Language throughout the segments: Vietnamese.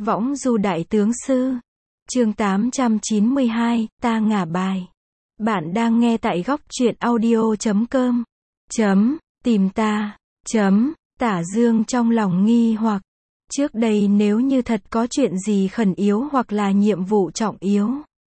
Võng du đại tướng sư. Chương 892, ta ngả bài. Bạn đang nghe tại góc truyện audio.com. Tìm ta. Tả Dương trong lòng nghi hoặc. Trước đây nếu như thật có chuyện gì khẩn yếu hoặc là nhiệm vụ trọng yếu,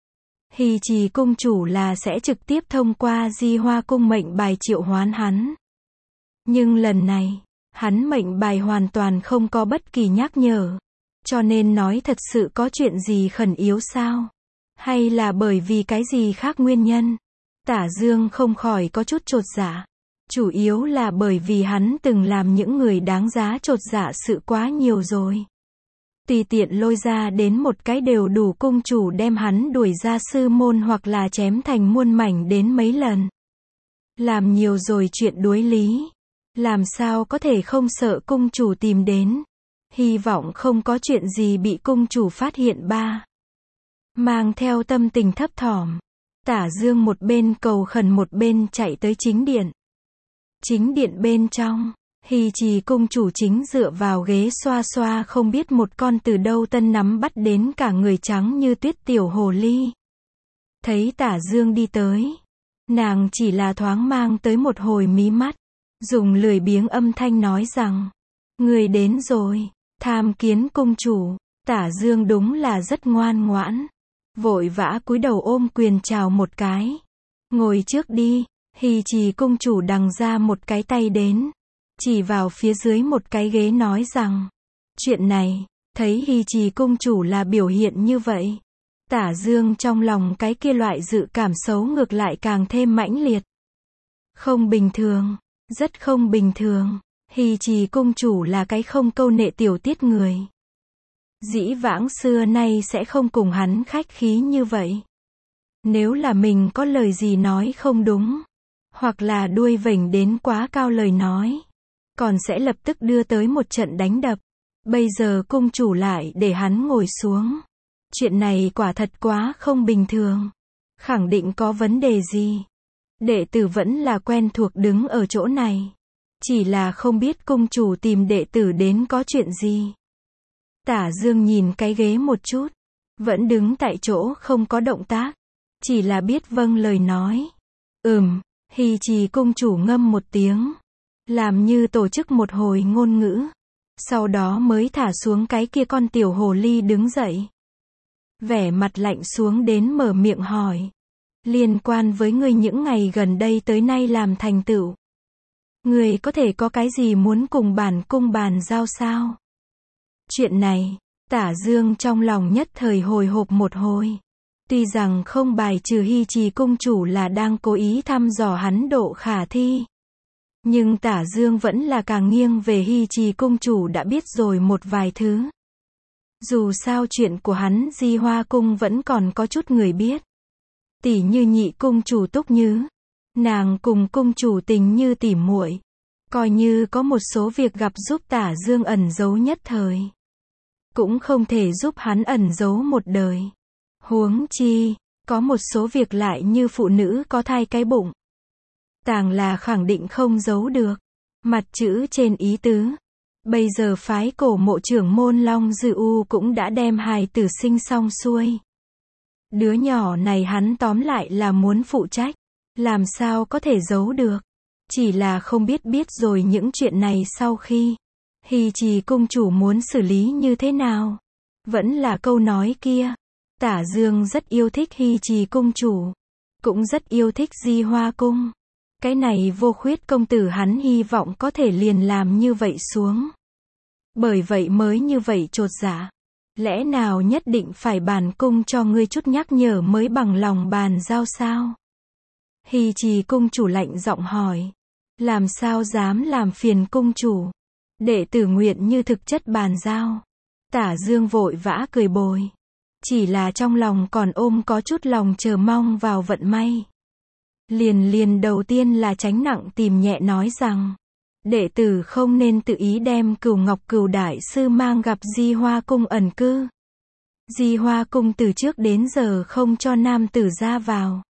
Hy Trì cung chủ là sẽ trực tiếp thông qua Di Hoa cung mệnh bài triệu hoán hắn. Nhưng lần này, hắn mệnh bài hoàn toàn không có bất kỳ nhắc nhở. Cho nên nói thật sự có chuyện gì khẩn yếu sao? Hay là bởi vì cái gì khác nguyên nhân? Tả Dương không khỏi có chút chột dạ. Chủ yếu là bởi vì hắn từng làm những người đáng giá chột dạ sự quá nhiều rồi. Tùy tiện lôi ra đến một cái đều đủ cung chủ đem hắn đuổi ra sư môn hoặc là chém thành muôn mảnh đến mấy lần. Làm nhiều rồi chuyện đối lý. Làm sao có thể không sợ cung chủ tìm đến. Hy vọng không có chuyện gì bị cung chủ phát hiện ba. Mang theo tâm tình thấp thỏm, Tả Dương một bên cầu khẩn một bên chạy tới chính điện. Chính điện bên trong, Hy Trì cung chủ chính dựa vào ghế xoa xoa không biết một con từ đâu tân nắm bắt đến cả người trắng như tuyết tiểu hồ ly. Thấy Tả Dương đi tới, nàng chỉ là thoáng mang tới một hồi mí mắt, dùng lười biếng âm thanh nói rằng, người đến rồi, tham kiến cung chủ. Tả Dương đúng là rất ngoan ngoãn, vội vã cúi đầu ôm quyền chào một cái. Ngồi trước đi. Hy Trì cung chủ đằng ra một cái tay đến, chỉ vào phía dưới một cái ghế nói rằng, chuyện này, thấy Hy Trì cung chủ là biểu hiện như vậy, Tả Dương trong lòng cái kia loại dự cảm xấu ngược lại càng thêm mãnh liệt. Không bình thường, rất không bình thường. Hy Trì cung chủ là cái không câu nệ tiểu tiết người. Dĩ vãng xưa nay sẽ không cùng hắn khách khí như vậy. Nếu là mình có lời gì nói không đúng, hoặc là đuôi vểnh đến quá cao lời nói, còn sẽ lập tức đưa tới một trận đánh đập. Bây giờ cung chủ lại để hắn ngồi xuống. Chuyện này quả thật quá không bình thường. Khẳng định có vấn đề gì. Đệ tử vẫn là quen thuộc đứng ở chỗ này. Chỉ là không biết cung chủ tìm đệ tử đến có chuyện gì. Tả Dương nhìn cái ghế một chút, vẫn đứng tại chỗ không có động tác, chỉ là biết vâng lời nói. Hy Trì cung chủ ngâm một tiếng, làm như tổ chức một hồi ngôn ngữ, sau đó mới thả xuống cái kia con tiểu hồ ly đứng dậy. Vẻ mặt lạnh xuống đến mở miệng hỏi, liên quan với ngươi những ngày gần đây tới nay làm thành tựu, ngươi có thể có cái gì muốn cùng bản cung bàn giao sao? Chuyện này, Tả Dương trong lòng nhất thời hồi hộp một hồi. Tuy rằng không bài trừ Hy Trì cung chủ là đang cố ý thăm dò hắn độ khả thi, nhưng Tả Dương vẫn là càng nghiêng về Hy Trì cung chủ đã biết rồi một vài thứ. Dù sao chuyện của hắn Di Hoa cung vẫn còn có chút người biết. Tỉ như nhị cung chủ Túc Như, nàng cùng cung chủ tình như tỉ muội, coi như có một số việc gặp giúp Tả Dương ẩn giấu nhất thời, cũng không thể giúp hắn ẩn giấu một đời. Huống chi, có một số việc lại như phụ nữ có thai cái bụng, tàng là khẳng định không giấu được. Mặt chữ trên ý tứ, bây giờ phái cổ mộ trưởng môn Long Dư U cũng đã đem hài tử sinh xong xuôi. Đứa nhỏ này hắn tóm lại là muốn phụ trách, làm sao có thể giấu được. Chỉ là không biết rồi những chuyện này sau khi Hy Trì cung chủ muốn xử lý như thế nào. Vẫn là câu nói kia, Tả Dương rất yêu thích Hy Trì cung chủ, cũng rất yêu thích Di Hoa cung. Cái này vô khuyết công tử hắn hy vọng có thể liền làm như vậy xuống. Bởi vậy mới như vậy chột dạ. Lẽ nào nhất định phải bản cung cho ngươi chút nhắc nhở mới bằng lòng bàn giao sao? Hy Trì cung chủ lạnh giọng hỏi. Làm sao dám làm phiền cung chủ? Đệ tử nguyện như thực chất bàn giao. Tả Dương vội vã cười bồi. Chỉ là trong lòng còn ôm có chút lòng chờ mong vào vận may. Liền đầu tiên là tránh nặng tìm nhẹ nói rằng, đệ tử không nên tự ý đem Cửu Ngọc Cửu đại sư mang gặp Di Hoa cung ẩn cư. Di Hoa cung từ trước đến giờ không cho nam tử ra vào.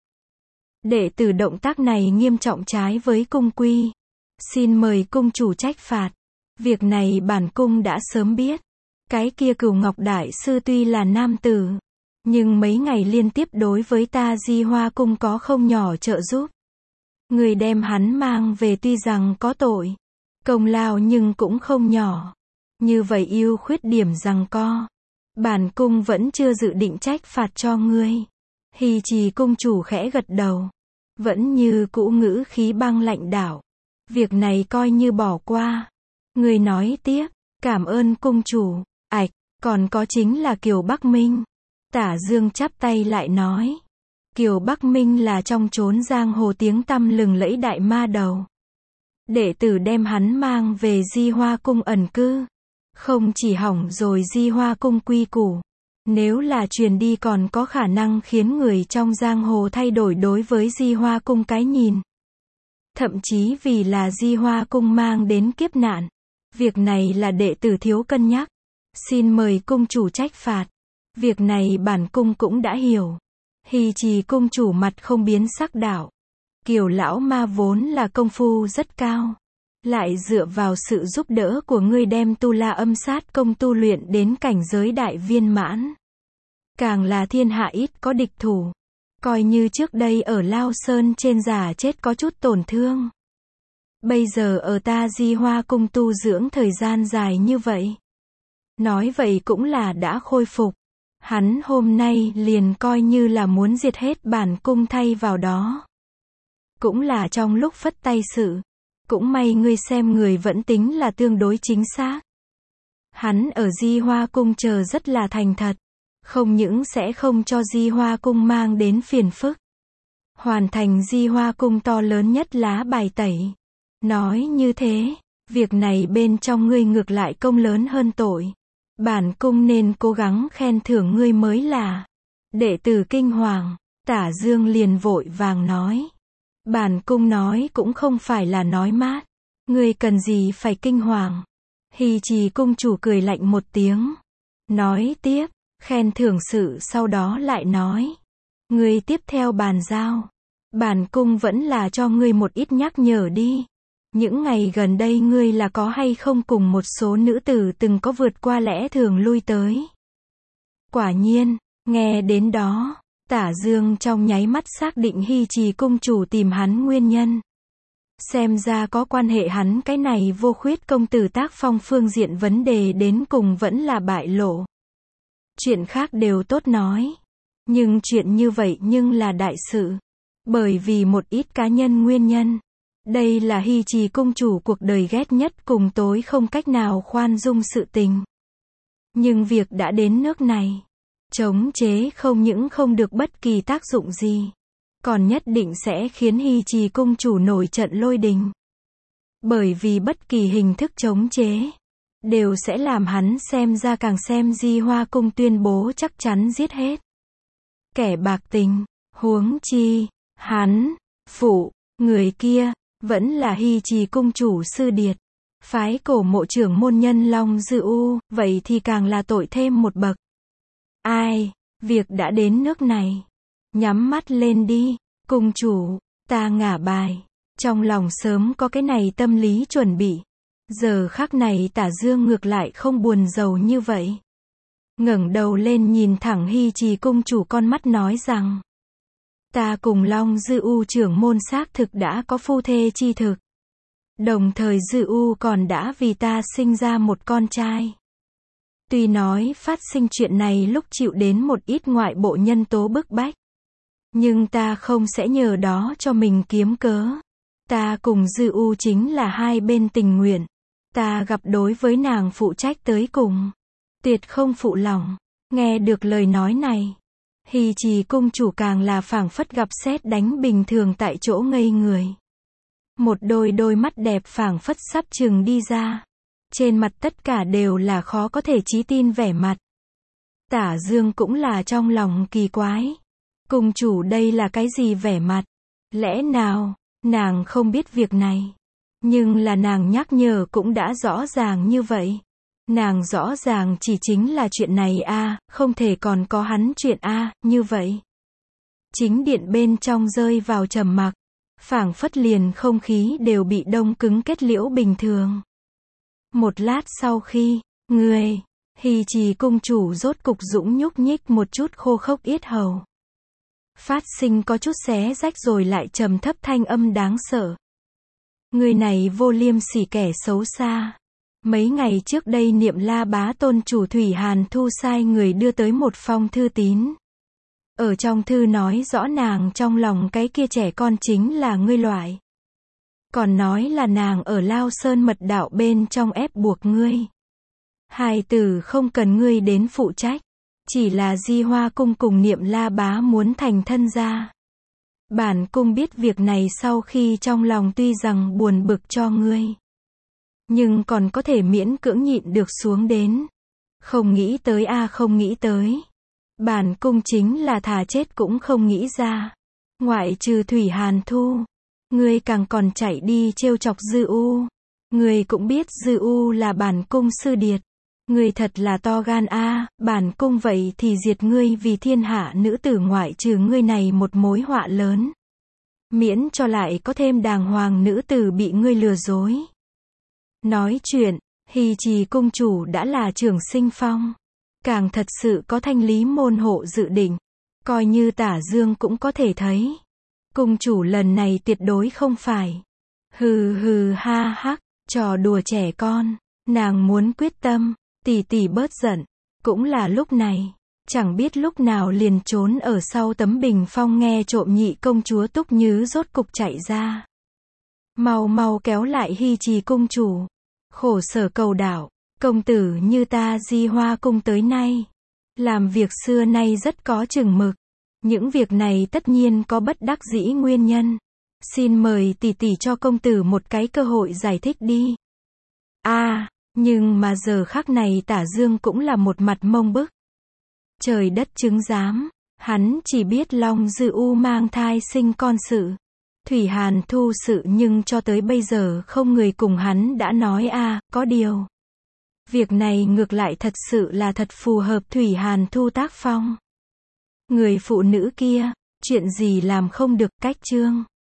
Đệ tử động tác này nghiêm trọng trái với cung quy. Xin mời cung chủ trách phạt. Việc này bản cung đã sớm biết. Cái kia Cửu Ngọc Đại Sư tuy là nam tử, nhưng mấy ngày liên tiếp đối với ta Di Hoa Cung có không nhỏ trợ giúp. Người đem hắn mang về tuy rằng có tội, công lao nhưng cũng không nhỏ. Như vậy ưu khuyết điểm giằng co. Bản cung vẫn chưa dự định trách phạt cho ngươi. Hy Trì cung chủ khẽ gật đầu. Vẫn như cũ ngữ khí băng lạnh đảo. Việc này coi như bỏ qua. Người nói tiếp, cảm ơn cung chủ. Ảch, còn có chính là Kiều Bắc Minh. Tả Dương chắp tay lại nói. Kiều Bắc Minh là trong chốn giang hồ tiếng tăm lừng lẫy đại ma đầu. Đệ tử đem hắn mang về Di Hoa Cung ẩn cư. Không chỉ hỏng rồi Di Hoa Cung quy củ. Nếu là truyền đi còn có khả năng khiến người trong giang hồ thay đổi đối với Di Hoa Cung cái nhìn. Thậm chí vì là Di Hoa Cung mang đến kiếp nạn. Việc này là đệ tử thiếu cân nhắc. Xin mời cung chủ trách phạt. Việc này bản cung cũng đã hiểu. Hy Trì cung chủ mặt không biến sắc đạo. Kiều lão ma vốn là công phu rất cao. Lại dựa vào sự giúp đỡ của ngươi đem tu la âm sát công tu luyện đến cảnh giới đại viên mãn. Càng là thiên hạ ít có địch thủ. Coi như trước đây ở Lao Sơn trên giả chết có chút tổn thương. Bây giờ ở ta Di Hoa Cung tu dưỡng thời gian dài như vậy. Nói vậy cũng là đã khôi phục. Hắn hôm nay liền coi như là muốn diệt hết bản cung thay vào đó. Cũng là trong lúc phất tay sự. Cũng may ngươi xem người vẫn tính là tương đối chính xác. Hắn ở Di Hoa Cung chờ rất là thành thật. Không những sẽ không cho Di Hoa Cung mang đến phiền phức. Hoàn thành Di Hoa Cung to lớn nhất lá bài tẩy. Nói như thế, việc này bên trong ngươi ngược lại công lớn hơn tội. Bản cung nên cố gắng khen thưởng ngươi mới là. Đệ tử kinh hoàng, Tả Dương liền vội vàng nói. Bản cung nói cũng không phải là nói mát. Ngươi cần gì phải kinh hoàng. Hy Trì cung chủ cười lạnh một tiếng. Nói tiếp, khen thưởng sự sau đó lại nói. Ngươi tiếp theo bàn giao. Bản cung vẫn là cho ngươi một ít nhắc nhở đi. Những ngày gần đây ngươi là có hay không cùng một số nữ tử từng có vượt qua lẽ thường lui tới. Quả nhiên, nghe đến đó, Tả Dương trong nháy mắt xác định Hy Trì cung chủ tìm hắn nguyên nhân. Xem ra có quan hệ hắn cái này vô khuyết công tử tác phong phương diện vấn đề đến cùng vẫn là bại lộ. Chuyện khác đều tốt nói. Nhưng chuyện như vậy nhưng là đại sự. Bởi vì một ít cá nhân nguyên nhân. Đây là Hy Trì cung chủ cuộc đời ghét nhất cùng tối không cách nào khoan dung sự tình. Nhưng việc đã đến nước này. Chống chế không những không được bất kỳ tác dụng gì. Còn nhất định sẽ khiến Hy Trì cung chủ nổi trận lôi đình. Bởi vì bất kỳ hình thức chống chế. Đều sẽ làm hắn xem ra càng xem Di Hoa Cung tuyên bố chắc chắn giết hết. Kẻ bạc tình, huống chi, hắn, phụ, người kia, vẫn là Hy Trì cung chủ sư điệt. Phái cổ mộ trưởng môn nhân Long Dư U, vậy thì càng là tội thêm một bậc. Ai, việc đã đến nước này. Nhắm mắt lên đi, cung chủ, ta ngả bài. Trong lòng sớm có cái này tâm lý chuẩn bị. Giờ khắc này Tả Dương ngược lại không buồn rầu như vậy. Ngẩng đầu lên nhìn thẳng Hy Trì cung chủ con mắt nói rằng. Ta cùng Long Dư U trưởng môn xác thực đã có phu thê chi thực. Đồng thời Dư U còn đã vì ta sinh ra một con trai. Tuy nói phát sinh chuyện này lúc chịu đến một ít ngoại bộ nhân tố bức bách. Nhưng ta không sẽ nhờ đó cho mình kiếm cớ. Ta cùng Dư U chính là hai bên tình nguyện. Ta gặp đối với nàng phụ trách tới cùng. Tuyệt không phụ lòng. Nghe được lời nói này. Hy Trì cung chủ càng là phảng phất gặp sét đánh bình thường tại chỗ ngây người. Một đôi mắt đẹp phảng phất sắp chừng đi ra. Trên mặt tất cả đều là khó có thể chí tin vẻ mặt. Tả Dương cũng là trong lòng kỳ quái. Cung chủ đây là cái gì vẻ mặt? Lẽ nào, nàng không biết việc này? Nhưng là nàng nhắc nhở cũng đã rõ ràng như vậy. Nàng rõ ràng chỉ chính là chuyện này a, không thể còn có hắn chuyện a, như vậy. Chính điện bên trong rơi vào trầm mặc. Phảng phất liền không khí đều bị đông cứng kết liễu bình thường. Một lát sau khi, người, Hy Trì cung chủ rốt cục dũng nhúc nhích một chút khô khốc yết hầu. Phát sinh có chút xé rách rồi lại trầm thấp thanh âm đáng sợ. Người này vô liêm sỉ kẻ xấu xa. Mấy ngày trước đây Niệm La bá tôn chủ Thủy Hàn Thu sai người đưa tới một phong thư tín. Ở trong thư nói rõ nàng trong lòng cái kia trẻ con chính là ngươi loại. Còn nói là nàng ở Lao Sơn mật đạo bên trong ép buộc ngươi. Hài tử không cần ngươi đến phụ trách. Chỉ là Di Hoa cung cùng Niệm La bá muốn thành thân gia. Bản cung biết việc này sau khi trong lòng tuy rằng buồn bực cho ngươi. Nhưng còn có thể miễn cưỡng nhịn được xuống đến. Không nghĩ tới không nghĩ tới. Bản cung chính là thà chết cũng không nghĩ ra. Ngoại trừ Thủy Hàn Thu. Ngươi càng còn chạy đi trêu chọc Dư U. Ngươi cũng biết Dư U là bản cung sư điệt. Ngươi thật là to gan bản cung vậy thì diệt ngươi vì thiên hạ nữ tử ngoại trừ ngươi này một mối họa lớn. Miễn cho lại có thêm đàng hoàng nữ tử bị ngươi lừa dối. Nói chuyện, Hy Trì cung chủ đã là Trường Sinh Phong. Càng thật sự có thanh lý môn hộ dự định. Coi như Tả Dương cũng có thể thấy. Cung chủ lần này tuyệt đối không phải. Hừ hừ ha hắc, trò đùa trẻ con. Nàng muốn quyết tâm, tỷ tỷ bớt giận. Cũng là lúc này. Chẳng biết lúc nào liền trốn ở sau tấm bình phong nghe trộm nhị công chúa Túc Nhứ rốt cục chạy ra. Mau mau kéo lại Hy Trì cung chủ. Khổ sở cầu đạo, công tử như ta Di Hoa cung tới nay. Làm việc xưa nay rất có chừng mực. Những việc này tất nhiên có bất đắc dĩ nguyên nhân. Xin mời tỷ tỷ cho công tử một cái cơ hội giải thích đi. Nhưng mà giờ khắc này Tả Dương cũng là một mặt mông bức. Trời đất chứng giám, hắn chỉ biết Long Dư U mang thai sinh con sự. Thủy Hàn Thu sự nhưng cho tới bây giờ không người cùng hắn đã nói có điều. Việc này ngược lại thật sự là thật phù hợp Thủy Hàn Thu tác phong. Người phụ nữ kia, chuyện gì làm không được cách chương.